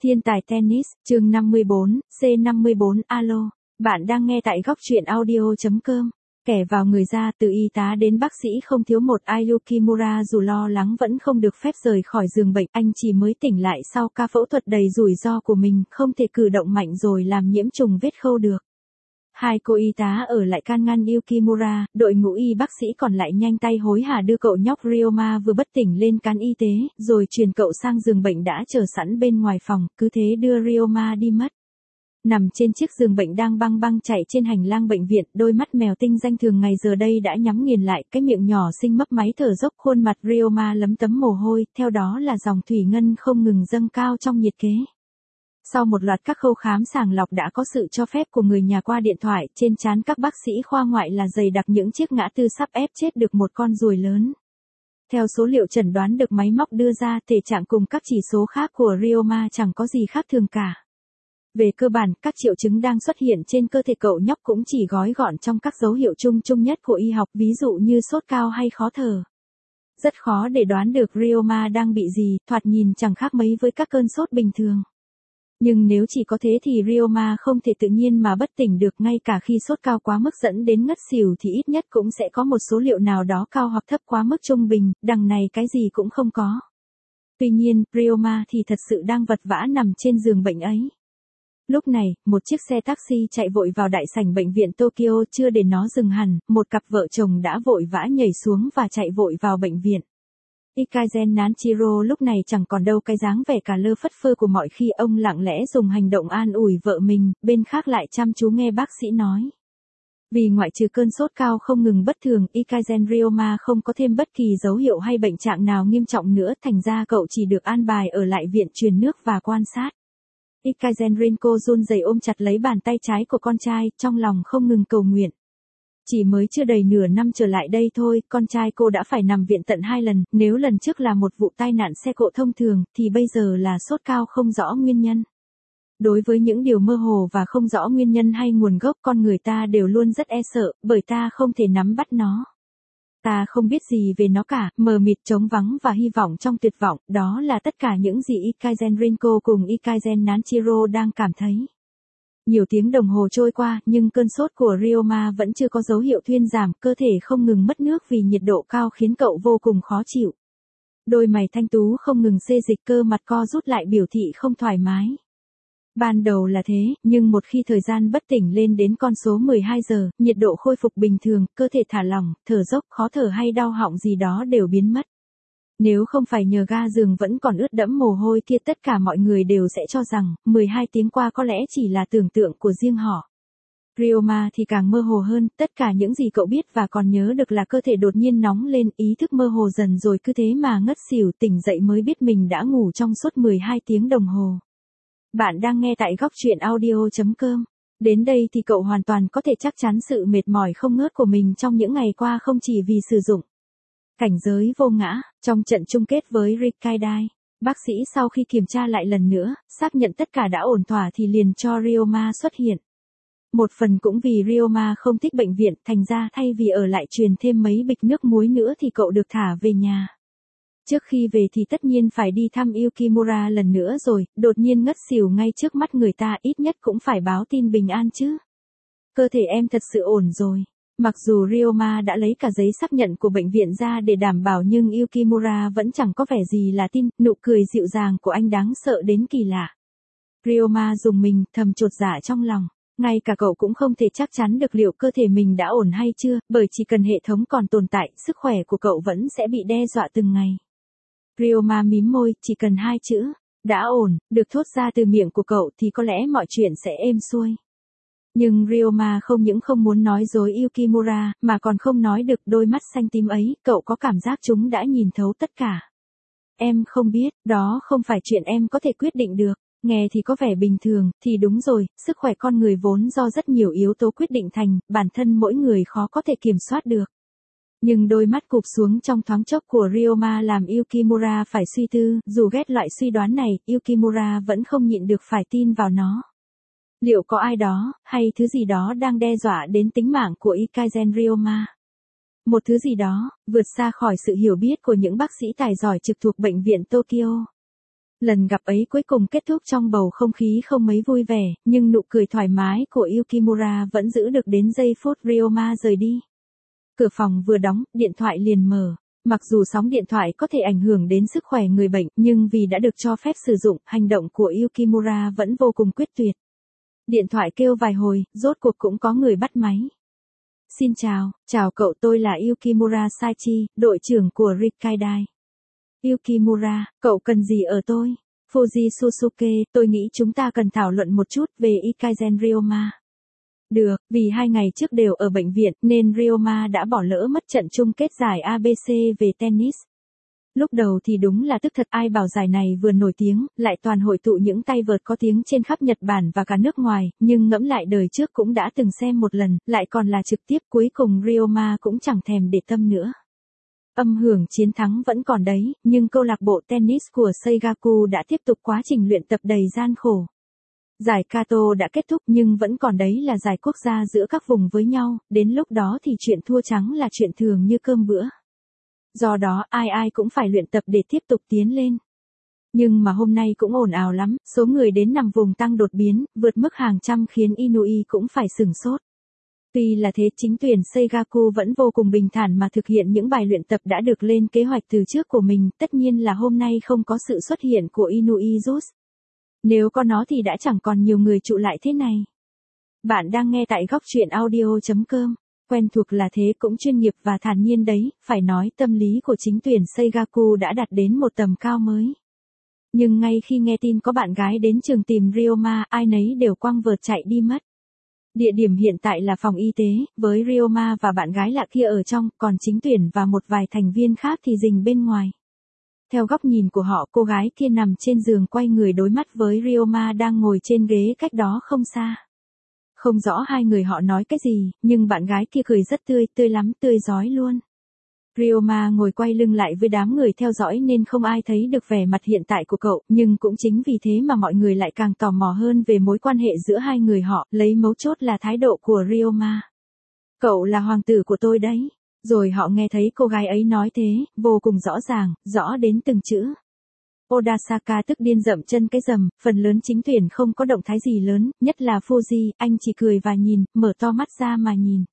Thiên tài tennis, chương 54, C54, alo. Bạn đang nghe tại góc truyện audio.com. Kẻ vào người ra từ y tá đến bác sĩ không thiếu một. Ai Yukimura dù lo lắng vẫn không được phép rời khỏi giường bệnh. Anh chỉ mới tỉnh lại sau ca phẫu thuật đầy rủi ro của mình, không thể cử động mạnh rồi làm nhiễm trùng vết khâu được. Hai cô y tá ở lại can ngăn Yukimura, đội ngũ y bác sĩ còn lại nhanh tay hối hả đưa cậu nhóc Ryoma vừa bất tỉnh lên cán y tế, rồi truyền cậu sang giường bệnh đã chờ sẵn bên ngoài phòng, cứ thế đưa Ryoma đi mất. Nằm trên chiếc giường bệnh đang băng băng chạy trên hành lang bệnh viện, đôi mắt mèo tinh danh thường ngày giờ đây đã nhắm nghiền lại, cái miệng nhỏ xinh mấp máy thở dốc, khuôn mặt Ryoma lấm tấm mồ hôi, theo đó là dòng thủy ngân không ngừng dâng cao trong nhiệt kế. Sau một loạt các khâu khám sàng lọc đã có sự cho phép của người nhà qua điện thoại, trên trán các bác sĩ khoa ngoại là dày đặc những chiếc ngã tư sắp ép chết được một con ruồi lớn. Theo số liệu chẩn đoán được máy móc đưa ra, thể trạng cùng các chỉ số khác của Ryoma chẳng có gì khác thường cả. Về cơ bản, các triệu chứng đang xuất hiện trên cơ thể cậu nhóc cũng chỉ gói gọn trong các dấu hiệu chung nhất của y học, ví dụ như sốt cao hay khó thở. Rất khó để đoán được Ryoma đang bị gì, thoạt nhìn chẳng khác mấy với các cơn sốt bình thường. Nhưng nếu chỉ có thế thì Ryoma không thể tự nhiên mà bất tỉnh được, ngay cả khi sốt cao quá mức dẫn đến ngất xỉu thì ít nhất cũng sẽ có một số liệu nào đó cao hoặc thấp quá mức trung bình, đằng này cái gì cũng không có. Tuy nhiên, Ryoma thì thật sự đang vật vã nằm trên giường bệnh ấy. Lúc này, một chiếc xe taxi chạy vội vào đại sảnh bệnh viện Tokyo, chưa để nó dừng hẳn, một cặp vợ chồng đã vội vã nhảy xuống và chạy vội vào bệnh viện. Ikazen Nanchiro lúc này chẳng còn đâu cái dáng vẻ cả lơ phất phơ của mọi khi, ông lặng lẽ dùng hành động an ủi vợ mình, bên khác lại chăm chú nghe bác sĩ nói. Vì ngoại trừ cơn sốt cao không ngừng bất thường, Ikazen Ryoma không có thêm bất kỳ dấu hiệu hay bệnh trạng nào nghiêm trọng nữa, thành ra cậu chỉ được an bài ở lại viện truyền nước và quan sát. Ikazen Rinko run rẩy ôm chặt lấy bàn tay trái của con trai, trong lòng không ngừng cầu nguyện. Chỉ mới chưa đầy nửa năm trở lại đây thôi, con trai cô đã phải nằm viện tận 2 lần, nếu lần trước là một vụ tai nạn xe cộ thông thường, thì bây giờ là sốt cao không rõ nguyên nhân. Đối với những điều mơ hồ và không rõ nguyên nhân hay nguồn gốc, con người ta đều luôn rất e sợ, bởi ta không thể nắm bắt nó. Ta không biết gì về nó cả, mờ mịt, trống vắng và hy vọng trong tuyệt vọng, đó là tất cả những gì Ikazen Rinko cùng Ikazen Nanchiro đang cảm thấy. Nhiều tiếng đồng hồ trôi qua, nhưng cơn sốt của Ryoma vẫn chưa có dấu hiệu thuyên giảm, cơ thể không ngừng mất nước vì nhiệt độ cao khiến cậu vô cùng khó chịu. Đôi mày thanh tú không ngừng xê dịch, cơ mặt co rút lại biểu thị không thoải mái. Ban đầu là thế, nhưng một khi thời gian bất tỉnh lên đến con số 12 giờ, nhiệt độ khôi phục bình thường, cơ thể thả lỏng, thở dốc, khó thở hay đau họng gì đó đều biến mất. Nếu không phải nhờ ga giường vẫn còn ướt đẫm mồ hôi kia, tất cả mọi người đều sẽ cho rằng, 12 tiếng qua có lẽ chỉ là tưởng tượng của riêng họ. Ryoma thì càng mơ hồ hơn, tất cả những gì cậu biết và còn nhớ được là cơ thể đột nhiên nóng lên, ý thức mơ hồ dần rồi cứ thế mà ngất xỉu, tỉnh dậy mới biết mình đã ngủ trong suốt 12 tiếng đồng hồ. Bạn đang nghe tại góc truyện audio.com. Đến đây thì cậu hoàn toàn có thể chắc chắn sự mệt mỏi không ngớt của mình trong những ngày qua không chỉ vì sử dụng cảnh giới vô ngã, trong trận chung kết với Rikkaidai, bác sĩ sau khi kiểm tra lại lần nữa, xác nhận tất cả đã ổn thỏa thì liền cho Ryoma xuất hiện. Một phần cũng vì Ryoma không thích bệnh viện, thành ra thay vì ở lại truyền thêm mấy bịch nước muối nữa thì cậu được thả về nhà. Trước khi về thì tất nhiên phải đi thăm Yukimura lần nữa rồi, đột nhiên ngất xỉu ngay trước mắt người ta, ít nhất cũng phải báo tin bình an chứ. Cơ thể em thật sự ổn rồi. Mặc dù Ryoma đã lấy cả giấy xác nhận của bệnh viện ra để đảm bảo nhưng Yukimura vẫn chẳng có vẻ gì là tin, nụ cười dịu dàng của anh đáng sợ đến kỳ lạ. Ryoma rùng mình, thầm chột dạ trong lòng. Ngay cả cậu cũng không thể chắc chắn được liệu cơ thể mình đã ổn hay chưa, bởi chỉ cần hệ thống còn tồn tại, sức khỏe của cậu vẫn sẽ bị đe dọa từng ngày. Ryoma mím môi, chỉ cần 2 chữ, đã ổn, được thốt ra từ miệng của cậu thì có lẽ mọi chuyện sẽ êm xuôi. Nhưng Ryoma không những không muốn nói dối Yukimura, mà còn không nói được, đôi mắt xanh tím ấy, cậu có cảm giác chúng đã nhìn thấu tất cả. Em không biết, đó không phải chuyện em có thể quyết định được. Nghe thì có vẻ bình thường, thì đúng rồi, sức khỏe con người vốn do rất nhiều yếu tố quyết định thành, bản thân mỗi người khó có thể kiểm soát được. Nhưng đôi mắt cụp xuống trong thoáng chốc của Ryoma làm Yukimura phải suy tư, dù ghét loại suy đoán này, Yukimura vẫn không nhịn được phải tin vào nó. Liệu có ai đó, hay thứ gì đó đang đe dọa đến tính mạng của Ikazen Ryoma? Một thứ gì đó, vượt xa khỏi sự hiểu biết của những bác sĩ tài giỏi trực thuộc bệnh viện Tokyo. Lần gặp ấy cuối cùng kết thúc trong bầu không khí không mấy vui vẻ, nhưng nụ cười thoải mái của Yukimura vẫn giữ được đến giây phút Ryoma rời đi. Cửa phòng vừa đóng, điện thoại liền mở. Mặc dù sóng điện thoại có thể ảnh hưởng đến sức khỏe người bệnh, nhưng vì đã được cho phép sử dụng, hành động của Yukimura vẫn vô cùng quyết tuyệt. Điện thoại kêu vài hồi, rốt cuộc cũng có người bắt máy. Xin chào cậu, tôi là Yukimura Saichi, đội trưởng của Rikkaidai. Yukimura, cậu cần gì ở tôi? Fuji Susuke, tôi nghĩ chúng ta cần thảo luận một chút về Ikaizen Ryoma. Được, vì 2 ngày trước đều ở bệnh viện nên Ryoma đã bỏ lỡ mất trận chung kết giải ABC về tennis. Lúc đầu thì đúng là tức thật, ai bảo giải này vừa nổi tiếng, lại toàn hội tụ những tay vợt có tiếng trên khắp Nhật Bản và cả nước ngoài, nhưng ngẫm lại đời trước cũng đã từng xem một lần, lại còn là trực tiếp, cuối cùng Ryoma cũng chẳng thèm để tâm nữa. Âm hưởng chiến thắng vẫn còn đấy, nhưng câu lạc bộ tennis của Seigaku đã tiếp tục quá trình luyện tập đầy gian khổ. Giải Kato đã kết thúc nhưng vẫn còn đấy là giải quốc gia giữa các vùng với nhau, đến lúc đó thì chuyện thua trắng là chuyện thường như cơm bữa. Do đó ai cũng phải luyện tập để tiếp tục tiến lên. Nhưng mà hôm nay cũng ồn ào lắm, số người đến nằm vùng tăng đột biến, vượt mức hàng trăm khiến Inui cũng phải sửng sốt. Tuy là thế, chính tuyển Seigaku vẫn vô cùng bình thản mà thực hiện những bài luyện tập đã được lên kế hoạch từ trước của mình, tất nhiên là hôm nay không có sự xuất hiện của Inui Jus. Nếu có nó thì đã chẳng còn nhiều người trụ lại thế này. Bạn đang nghe tại góc truyện audio.com. Quen thuộc là thế, cũng chuyên nghiệp và thản nhiên đấy, phải nói tâm lý của chính tuyển Seigaku đã đạt đến một tầm cao mới. Nhưng ngay khi nghe tin có bạn gái đến trường tìm Ryoma, ai nấy đều quăng vợt chạy đi mất. Địa điểm hiện tại là phòng y tế, với Ryoma và bạn gái lạ kia ở trong, còn chính tuyển và một vài thành viên khác thì rình bên ngoài. Theo góc nhìn của họ, cô gái kia nằm trên giường quay người đối mắt với Ryoma đang ngồi trên ghế cách đó không xa. Không rõ hai người họ nói cái gì, nhưng bạn gái kia cười rất tươi lắm, tươi rói luôn. Ryoma ngồi quay lưng lại với đám người theo dõi nên không ai thấy được vẻ mặt hiện tại của cậu, nhưng cũng chính vì thế mà mọi người lại càng tò mò hơn về mối quan hệ giữa hai người họ, lấy mấu chốt là thái độ của Ryoma. Cậu là hoàng tử của tôi đấy. Rồi họ nghe thấy cô gái ấy nói thế, vô cùng rõ ràng, rõ đến từng chữ. Odasaka tức điên dậm chân cái rầm, phần lớn chính tuyển không có động thái gì lớn, nhất là Fuji, anh chỉ cười và nhìn, mở to mắt ra mà nhìn.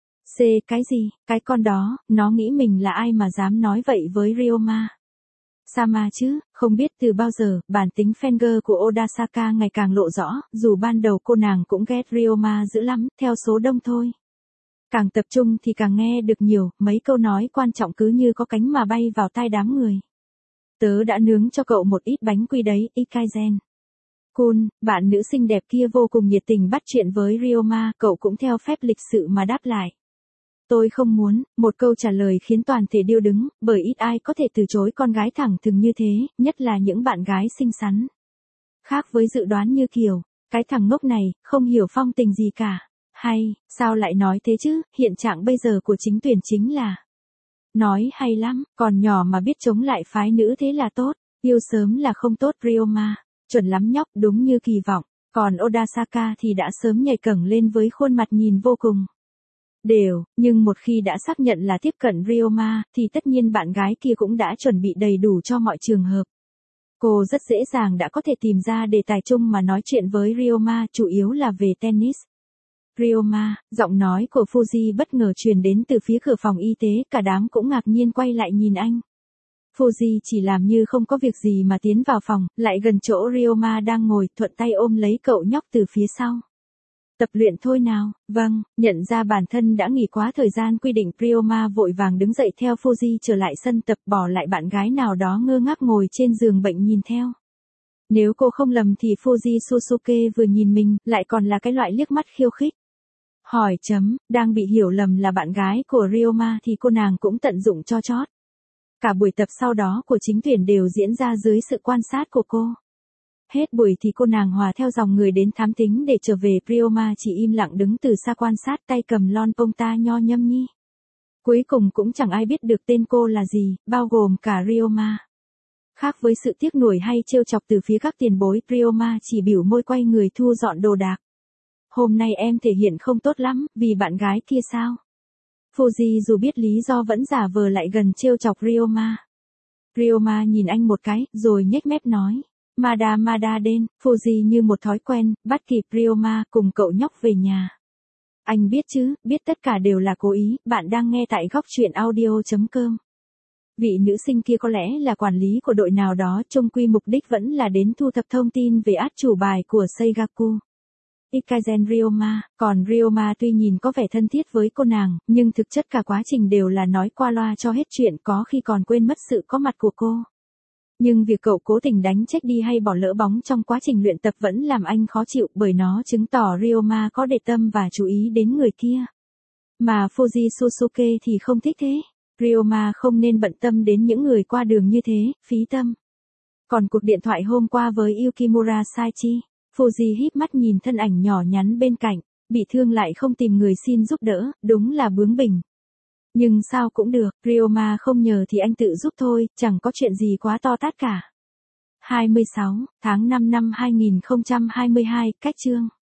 Cái gì, cái con đó, nó nghĩ mình là ai mà dám nói vậy với Ryoma. Sama chứ, không biết từ bao giờ, bản tính fangirl của Odasaka ngày càng lộ rõ, dù ban đầu cô nàng cũng ghét Ryoma dữ lắm, theo số đông thôi. Càng tập trung thì càng nghe được nhiều, mấy câu nói quan trọng cứ như có cánh mà bay vào tai đám người. Tớ đã nướng cho cậu một ít bánh quy đấy, Ikaizen. Cool, bạn nữ xinh đẹp kia vô cùng nhiệt tình bắt chuyện với Ryoma, cậu cũng theo phép lịch sự mà đáp lại. Tôi không muốn, một câu trả lời khiến toàn thể điêu đứng, bởi ít ai có thể từ chối con gái thẳng thừng như thế, nhất là những bạn gái xinh xắn. Khác với dự đoán như kiểu, cái thằng ngốc này, không hiểu phong tình gì cả. Hay, sao lại nói thế chứ, hiện trạng bây giờ của chính tuyển chính là. Nói hay lắm, còn nhỏ mà biết chống lại phái nữ thế là tốt, yêu sớm là không tốt Ryoma, chuẩn lắm nhóc, đúng như kỳ vọng, còn Odasaka thì đã sớm nhảy cẫng lên với khuôn mặt nhìn vô cùng đều, nhưng một khi đã xác nhận là tiếp cận Ryoma, thì tất nhiên bạn gái kia cũng đã chuẩn bị đầy đủ cho mọi trường hợp. Cô rất dễ dàng đã có thể tìm ra đề tài chung mà nói chuyện với Ryoma, chủ yếu là về tennis. Ryoma, giọng nói của Fuji bất ngờ truyền đến từ phía cửa phòng y tế, cả đám cũng ngạc nhiên quay lại nhìn anh. Fuji chỉ làm như không có việc gì mà tiến vào phòng, lại gần chỗ Ryoma đang ngồi, thuận tay ôm lấy cậu nhóc từ phía sau. Tập luyện thôi nào, vâng, nhận ra bản thân đã nghỉ quá thời gian quy định, Ryoma vội vàng đứng dậy theo Fuji trở lại sân tập, bỏ lại bạn gái nào đó ngơ ngác ngồi trên giường bệnh nhìn theo. Nếu cô không lầm thì Fuji Susuke vừa nhìn mình, lại còn là cái loại liếc mắt khiêu khích. Đang bị hiểu lầm là bạn gái của Ryoma thì cô nàng cũng tận dụng cho chót. Cả buổi tập sau đó của chính tuyển đều diễn ra dưới sự quan sát của cô. Hết buổi thì cô nàng hòa theo dòng người đến thám thính để trở về, Ryoma chỉ im lặng đứng từ xa quan sát, tay cầm lon Ponta nho nhâm nhi. Cuối cùng cũng chẳng ai biết được tên cô là gì, bao gồm cả Ryoma. Khác với sự tiếc nuối hay trêu chọc từ phía các tiền bối, Ryoma chỉ bĩu môi quay người thu dọn đồ đạc. Hôm nay em thể hiện không tốt lắm, vì bạn gái kia sao? Fuji dù biết lý do vẫn giả vờ lại gần trêu chọc Ryoma. Ryoma nhìn anh một cái, rồi nhếch mép nói. Mada đến, Fuji như một thói quen, bắt kịp Ryoma cùng cậu nhóc về nhà. Anh biết chứ, biết tất cả đều là cố ý, bạn đang nghe tại góc truyện audio.com. Vị nữ sinh kia có lẽ là quản lý của đội nào đó, chung quy mục đích vẫn là đến thu thập thông tin về át chủ bài của Seigaku. Ikazen Ryoma, còn Ryoma tuy nhìn có vẻ thân thiết với cô nàng, nhưng thực chất cả quá trình đều là nói qua loa cho hết chuyện, có khi còn quên mất sự có mặt của cô. Nhưng việc cậu cố tình đánh check đi hay bỏ lỡ bóng trong quá trình luyện tập vẫn làm anh khó chịu, bởi nó chứng tỏ Ryoma có để tâm và chú ý đến người kia. Mà Fuji Susuke thì không thích thế. Ryoma không nên bận tâm đến những người qua đường như thế, phí tâm. Còn cuộc điện thoại hôm qua với Yukimura Saichi, Fuji híp mắt nhìn thân ảnh nhỏ nhắn bên cạnh, bị thương lại không tìm người xin giúp đỡ, đúng là bướng bỉnh. Nhưng sao cũng được, Ryoma không nhờ thì anh tự giúp thôi, chẳng có chuyện gì quá to tát cả. 26 tháng 5 năm 2022, cách chương